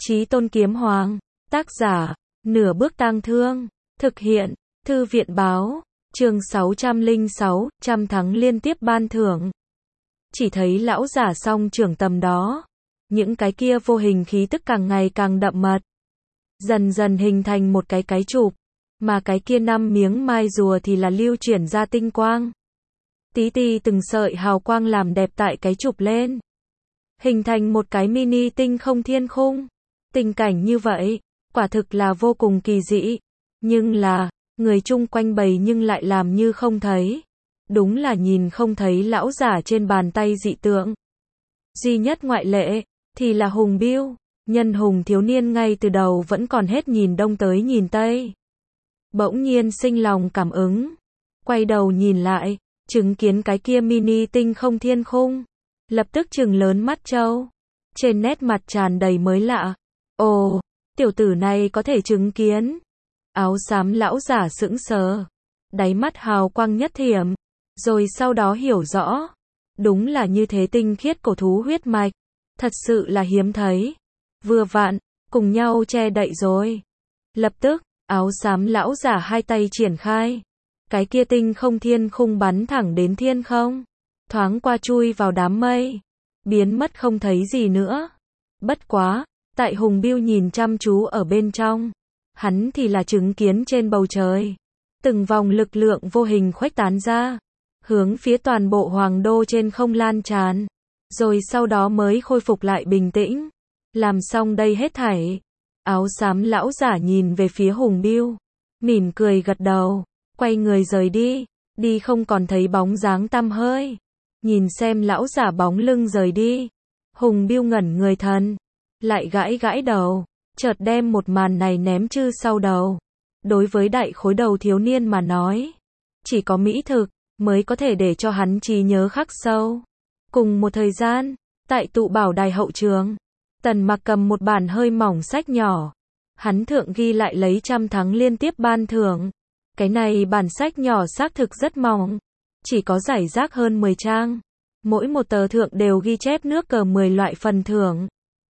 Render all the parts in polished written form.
Chí Tôn Kiếm Hoàng, tác giả, Nửa Bước Tang Thương, thực hiện, Thư viện báo, chương 606, trăm thắng liên tiếp ban thưởng. Chỉ thấy lão giả song trưởng tầm đó, những cái kia vô hình khí tức càng ngày càng đậm mật, dần dần hình thành một cái chụp, mà cái kia 5 miếng mai rùa thì là lưu chuyển ra tinh quang. Tí ti từng sợi hào quang làm đẹp tại cái chụp lên, hình thành một cái mini tinh không thiên khung. Tình cảnh như vậy, quả thực là vô cùng kỳ dị, nhưng là, người chung quanh bầy nhưng lại làm như không thấy. Đúng là nhìn không thấy lão giả trên bàn tay dị tượng. Duy nhất ngoại lệ, thì là Hùng Biêu, nhân hùng thiếu niên ngay từ đầu vẫn còn hết nhìn đông tới nhìn tây. Bỗng nhiên sinh lòng cảm ứng, quay đầu nhìn lại, chứng kiến cái kia mini tinh không thiên khung, lập tức trừng lớn mắt trâu, trên nét mặt tràn đầy mới lạ. Ồ, tiểu tử này có thể chứng kiến. Áo xám lão giả sững sờ, đáy mắt hào quang nhất thiểm, rồi sau đó hiểu rõ, đúng là như thế tinh khiết cổ thú huyết mạch, thật sự là hiếm thấy. Vừa vặn, cùng nhau che đậy rồi. Lập tức, áo xám lão giả hai tay triển khai, cái kia tinh không thiên khung bắn thẳng đến thiên không, thoáng qua chui vào đám mây, biến mất không thấy gì nữa. Bất quá, tại Hùng Biêu nhìn chăm chú ở bên trong, hắn thì là chứng kiến trên bầu trời, từng vòng lực lượng vô hình khuếch tán ra, hướng phía toàn bộ hoàng đô trên không lan tràn, rồi sau đó mới khôi phục lại bình tĩnh. Làm xong đây hết thảy, áo xám lão giả nhìn về phía Hùng Biêu, mỉm cười gật đầu, quay người rời đi, đi không còn thấy bóng dáng tăm hơi. Nhìn xem lão giả bóng lưng rời đi, Hùng Biêu ngẩn người thần, lại gãi gãi đầu, chợt đem một màn này ném chư sau đầu. Đối với đại khối đầu thiếu niên mà nói, chỉ có mỹ thực mới có thể để cho hắn trí nhớ khắc sâu. Cùng một thời gian, tại tụ bảo đài hậu trường, Tần Mặc cầm một bản hơi mỏng sách nhỏ, hắn thượng ghi lại lấy trăm thắng liên tiếp ban thưởng. Cái này bản sách nhỏ xác thực rất mỏng, chỉ có rải rác hơn 10 trang, mỗi một tờ thượng đều ghi chép nước cờ 10 loại phần thưởng.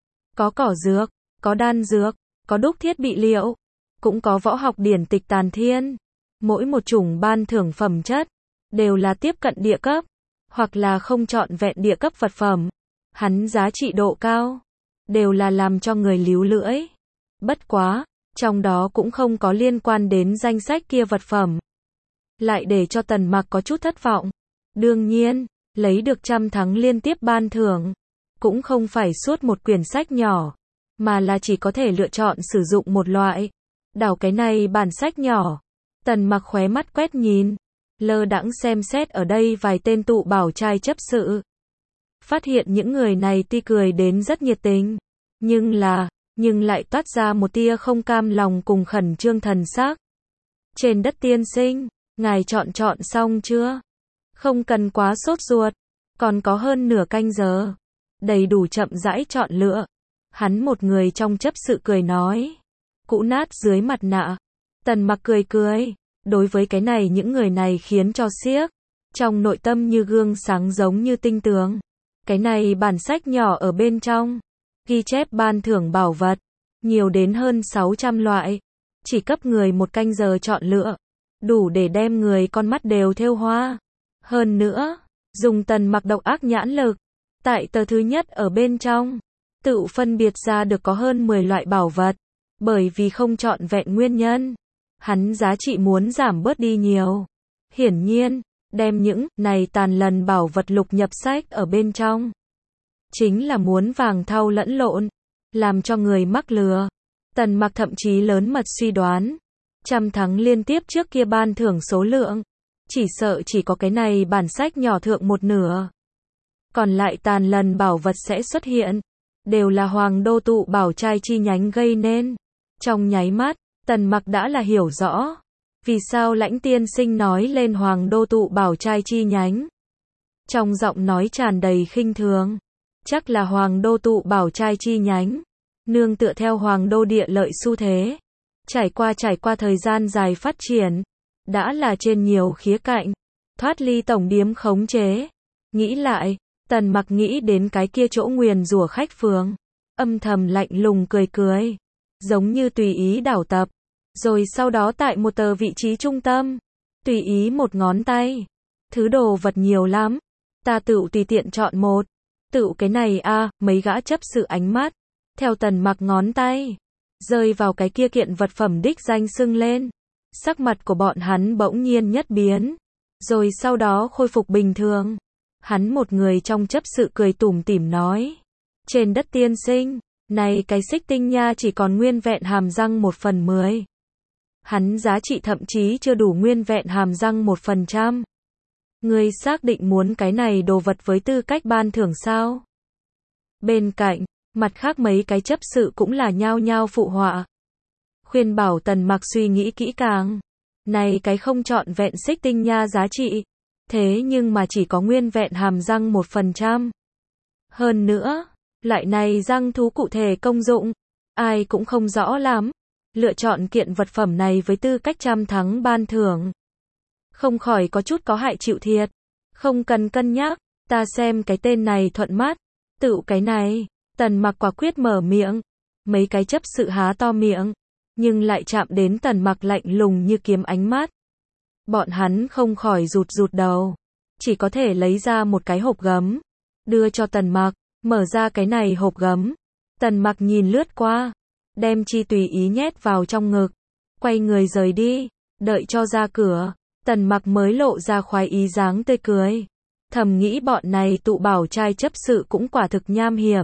Có cỏ dược, có đan dược, có đúc thiết bị liệu, cũng có võ học điển tịch tàn thiên. Mỗi một chủng ban thưởng phẩm chất, đều là tiếp cận địa cấp, hoặc là không trọn vẹn địa cấp vật phẩm. Hắn giá trị độ cao, đều là làm cho người líu lưỡi. Bất quá, trong đó cũng không có liên quan đến danh sách kia vật phẩm. Lại để cho Tần Mặc có chút thất vọng. Đương nhiên, lấy được trăm thắng liên tiếp ban thưởng, cũng không phải suốt một quyển sách nhỏ, mà là chỉ có thể lựa chọn sử dụng một loại. Đảo cái này bản sách nhỏ, Tần Mặc khóe mắt quét nhìn, lơ đãng xem xét ở đây vài tên tụ bảo trai chấp sự. Phát hiện những người này tuy cười đến rất nhiệt tình, nhưng lại toát ra một tia không cam lòng cùng khẩn trương thần sắc. Trên đất tiên sinh, ngài chọn xong chưa? Không cần quá sốt ruột, còn có hơn nửa canh giờ, đầy đủ chậm rãi chọn lựa. Hắn một người trong chấp sự cười nói, cũ nát dưới mặt nạ. Tần Mặc cười, đối với cái này những người này khiến cho xiếc, trong nội tâm như gương sáng giống như tinh tường. Cái này bản sách nhỏ ở bên trong, ghi chép ban thưởng bảo vật, nhiều đến hơn 600 loại, chỉ cấp người một canh giờ chọn lựa, đủ để đem người con mắt đều thêu hoa. Hơn nữa, dùng Tần Mặc độc ác nhãn lực, tại tờ thứ nhất ở bên trong, tự phân biệt ra được có hơn 10 loại bảo vật, bởi vì không trọn vẹn nguyên nhân, hắn giá trị muốn giảm bớt đi nhiều. Hiển nhiên, đem những này tàn lần bảo vật lục nhập sách ở bên trong, chính là muốn vàng thau lẫn lộn, làm cho người mắc lừa. Tần Mặc thậm chí lớn mật suy đoán, trăm thắng liên tiếp trước kia ban thưởng số lượng, chỉ sợ chỉ có cái này bản sách nhỏ thượng một nửa. Còn lại tàn lần bảo vật sẽ xuất hiện, đều là hoàng đô tụ bảo trai chi nhánh gây nên. Trong nháy mắt, Tần Mặc đã là hiểu rõ, vì sao Lãnh tiên sinh nói lên hoàng đô tụ bảo trai chi nhánh. Trong giọng nói tràn đầy khinh thường, chắc là hoàng đô tụ bảo trai chi nhánh, nương tựa theo hoàng đô địa lợi xu thế, trải qua thời gian dài phát triển, đã là trên nhiều khía cạnh, thoát ly tổng điếm khống chế. Nghĩ lại, Tần Mặc nghĩ đến cái kia chỗ nguyền rủa khách phường. âm thầm lạnh lùng cười cười, giống như tùy ý đảo tập, rồi sau đó tại một tờ vị trí trung tâm, tùy ý một ngón tay. Thứ đồ vật nhiều lắm, ta tựu tùy tiện chọn một. Tựu cái này a, mấy gã chấp sự ánh mắt, theo Tần Mặc ngón tay, rơi vào cái kia kiện vật phẩm đích danh xưng lên. Sắc mặt của bọn hắn bỗng nhiên nhất biến, rồi sau đó khôi phục bình thường. Hắn một người trong chấp sự cười tủm tỉm nói, trên đất tiên sinh, này cái xích tinh nha chỉ còn nguyên vẹn hàm răng 1/10. Hắn giá trị thậm chí chưa đủ nguyên vẹn hàm răng 1%. Ngươi xác định muốn cái này đồ vật với tư cách ban thưởng sao? Bên cạnh, mặt khác mấy cái chấp sự cũng là nhao nhao phụ họa. Khuyên bảo Tần Mặc suy nghĩ kỹ càng. Này cái không trọn vẹn xích tinh nha giá trị. Thế nhưng mà chỉ có nguyên vẹn hàm răng 1%. Hơn nữa, loại này răng thú cụ thể công dụng, ai cũng không rõ lắm. Lựa chọn kiện vật phẩm này với tư cách trăm thắng ban thưởng, không khỏi có chút có hại chịu thiệt. Không cần cân nhắc, ta xem cái tên này thuận mắt. Tựu cái này, Tần Mặc quả quyết mở miệng. Mấy cái chấp sự há to miệng, nhưng lại chạm đến Tần Mặc lạnh lùng như kiếm ánh mắt. Bọn hắn không khỏi rụt rụt đầu, chỉ có thể lấy ra một cái hộp gấm, đưa cho Tần Mặc. Mở ra cái này hộp gấm, Tần Mặc nhìn lướt qua, đem chi tùy ý nhét vào trong ngực, quay người rời đi. Đợi cho ra cửa, Tần Mặc mới lộ ra khoái ý dáng tươi cười. Thầm nghĩ bọn này tụ bảo trai chấp sự cũng quả thực nham hiểm.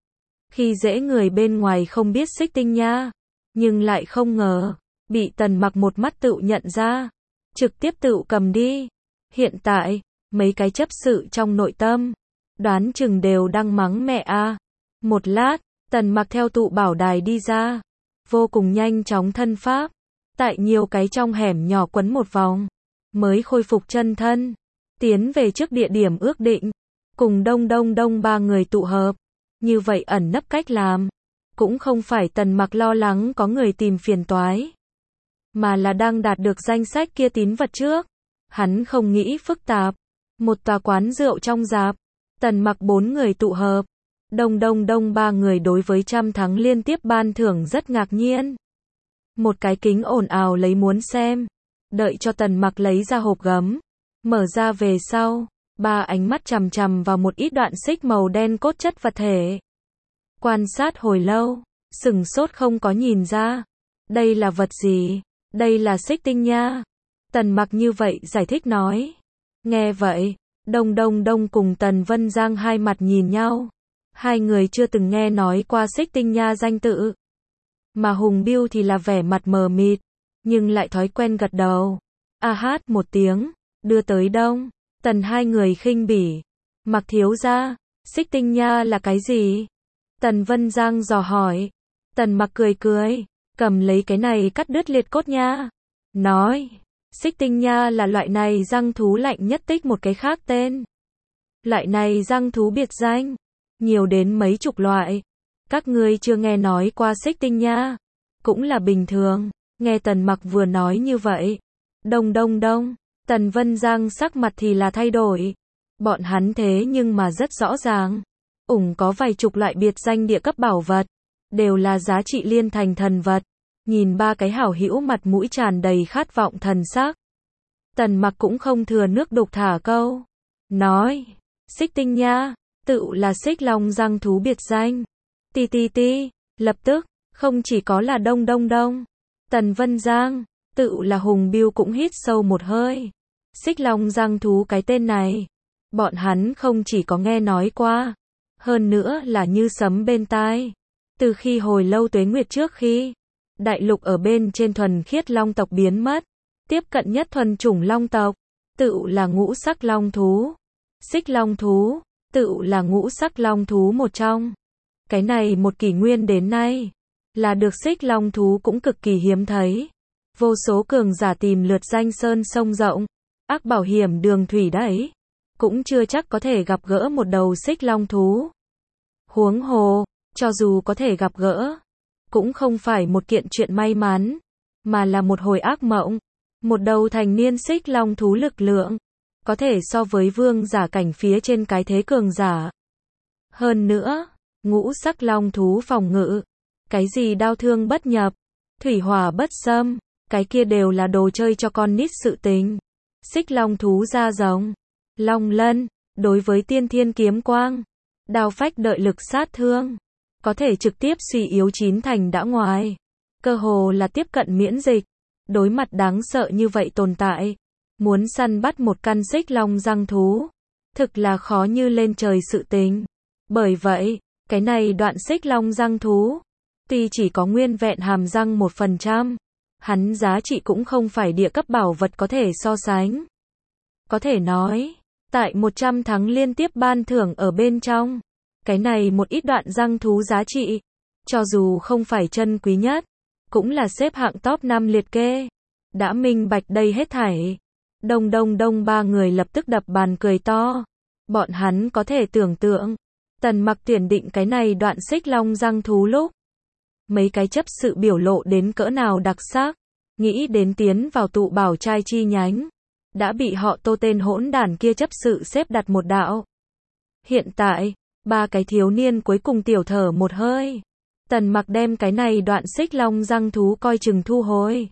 Khi dễ người bên ngoài không biết xích tinh nha, nhưng lại không ngờ, bị Tần Mặc một mắt tựu nhận ra, trực tiếp tựu cầm đi. Hiện tại, mấy cái chấp sự trong nội tâm, đoán chừng đều đang mắng mẹ a. Một lát, Tần Mặc theo tụ bảo đài đi ra, vô cùng nhanh chóng thân pháp, tại nhiều cái trong hẻm nhỏ quấn một vòng, mới khôi phục chân thân, tiến về trước địa điểm ước định, cùng đông ba người tụ hợp. Như vậy ẩn nấp cách làm, cũng không phải Tần Mặc lo lắng có người tìm phiền toái, mà là đang đạt được danh sách kia tín vật trước. Hắn không nghĩ phức tạp. Một tòa quán rượu trong dạp, Tần Mặc 4 người tụ hợp, đông ba người đối với trăm thắng liên tiếp ban thưởng rất ngạc nhiên. Một cái kính ồn ào lấy muốn xem. Đợi cho Tần Mặc lấy ra hộp gấm, mở ra về sau, ba ánh mắt chằm chằm vào một ít đoạn xích màu đen cốt chất vật thể. Quan sát hồi lâu, sửng sốt không có nhìn ra. Đây là vật gì? Đây là xích tinh nha. Tần Mặc như vậy giải thích nói. Nghe vậy, Đông cùng Tần Vân Giang hai mặt nhìn nhau. Hai người chưa từng nghe nói qua xích tinh nha danh tự. Mà Hùng Biêu thì là vẻ mặt mờ mịt, nhưng lại thói quen gật đầu. A hát một tiếng, đưa tới Đông, Tần hai người khinh bỉ. Mặc thiếu gia, xích tinh nha là cái gì? Tần Vân Giang dò hỏi. Tần Mặc cười cười, cầm lấy cái này cắt đứt liệt cốt nha. Nói, xích tinh nha là loại này răng thú lạnh nhất tích một cái khác tên. Loại này răng thú biệt danh, nhiều đến mấy chục loại. Các ngươi chưa nghe nói qua xích tinh nha, cũng là bình thường. Nghe Tần Mặc vừa nói như vậy, đông, Tần Vân Giang sắc mặt thì là thay đổi. Bọn hắn thế nhưng mà rất rõ ràng, có vài chục loại biệt danh địa cấp bảo vật, đều là giá trị liên thành thần vật. Nhìn ba cái hảo hữu mặt mũi tràn đầy khát vọng thần sắc, Tần Mặc cũng không thừa nước đục thả câu, nói, xích tinh nha, tự là xích long răng thú biệt danh. Ti, lập tức, không chỉ có là đông, Tần Vân Giang, tự là Hùng Biêu cũng hít sâu một hơi. Xích long răng thú cái tên này, bọn hắn không chỉ có nghe nói qua, hơn nữa là như sấm bên tai. Từ khi hồi lâu tuế nguyệt trước khi đại lục ở bên trên thuần khiết long tộc biến mất, tiếp cận nhất thuần chủng long tộc, tự là ngũ sắc long thú. Xích long thú, tự là ngũ sắc long thú một trong. Cái này một kỷ nguyên đến nay, là được xích long thú cũng cực kỳ hiếm thấy. Vô số cường giả tìm lượt danh sơn sông rộng, ác bảo hiểm đường thủy đấy, cũng chưa chắc có thể gặp gỡ một đầu xích long thú. Huống hồ, cho dù có thể gặp gỡ, cũng không phải một kiện chuyện may mắn, mà là một hồi ác mộng. Một đầu thành niên xích long thú lực lượng, có thể so với vương giả cảnh phía trên cái thế cường giả. Hơn nữa, ngũ sắc long thú phòng ngự. Cái gì đao thương bất nhập, thủy hỏa bất xâm, cái kia đều là đồ chơi cho con nít sự tình. Xích long thú da rồng, long lân, đối với tiên thiên kiếm quang, đao phách đợi lực sát thương, có thể trực tiếp suy yếu chín thành đã ngoài. Cơ hồ là tiếp cận miễn dịch. Đối mặt đáng sợ như vậy tồn tại, muốn săn bắt một căn xích long răng thú, thực là khó như lên trời sự tình. Bởi vậy, cái này đoạn xích long răng thú, tuy chỉ có nguyên vẹn hàm răng 1%, hắn giá trị cũng không phải địa cấp bảo vật có thể so sánh. Có thể nói, tại 100 tháng liên tiếp ban thưởng ở bên trong, cái này một ít đoạn răng thú giá trị, cho dù không phải chân quý nhất, cũng là xếp hạng top 5 liệt kê. Đã minh bạch đây hết thảy. Đông ba người lập tức đập bàn cười to. Bọn hắn có thể tưởng tượng, Tần Mặc tuyển định cái này đoạn xích long răng thú lúc, mấy cái chấp sự biểu lộ đến cỡ nào đặc sắc. Nghĩ đến tiến vào tụ bảo trai chi nhánh, đã bị họ Tô tên hỗn đản kia chấp sự xếp đặt một đạo. Hiện tại, ba cái thiếu niên cuối cùng tiểu thở một hơi. Tần Mặc đem cái này đoạn xích long răng thú coi chừng thu hồi.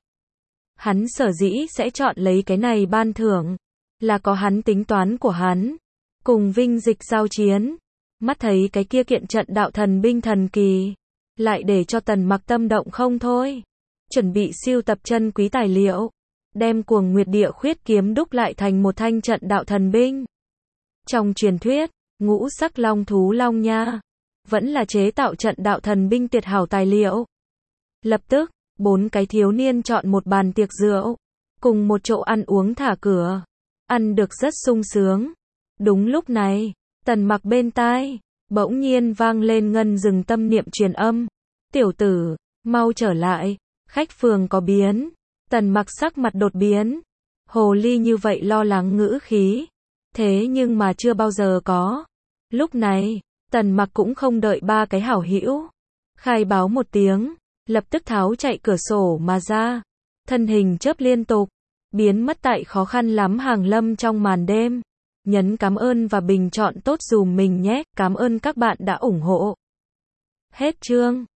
Hắn sở dĩ sẽ chọn lấy cái này ban thưởng, là có hắn tính toán của hắn. Cùng Vinh Dịch giao chiến, mắt thấy cái kia kiện trận đạo thần binh thần kỳ, lại để cho Tần Mặc tâm động không thôi. Chuẩn bị siêu tập chân quý tài liệu, đem Cuồng Nguyệt Địa Khuyết kiếm đúc lại thành một thanh trận đạo thần binh. Trong truyền thuyết, ngũ sắc long thú long nha, vẫn là chế tạo trận đạo thần binh tuyệt hảo tài liệu. Lập tức, bốn cái thiếu niên chọn một bàn tiệc rượu, cùng một chỗ ăn uống thả cửa, ăn được rất sung sướng. Đúng lúc này, Tần Mặc bên tai, bỗng nhiên vang lên ngân dừng tâm niệm truyền âm. Tiểu tử, mau trở lại, khách phường có biến. Tần Mặc sắc mặt đột biến. Hồ ly như vậy lo lắng ngữ khí, thế nhưng mà chưa bao giờ có. Lúc này, Tần Mặc cũng không đợi ba cái hảo hữu khai báo một tiếng, lập tức tháo chạy cửa sổ mà ra, thân hình chớp liên tục, biến mất tại khó khăn lắm hàng lâm trong màn đêm. Nhấn cảm ơn và bình chọn tốt dùm mình nhé, cảm ơn các bạn đã ủng hộ. Hết chương.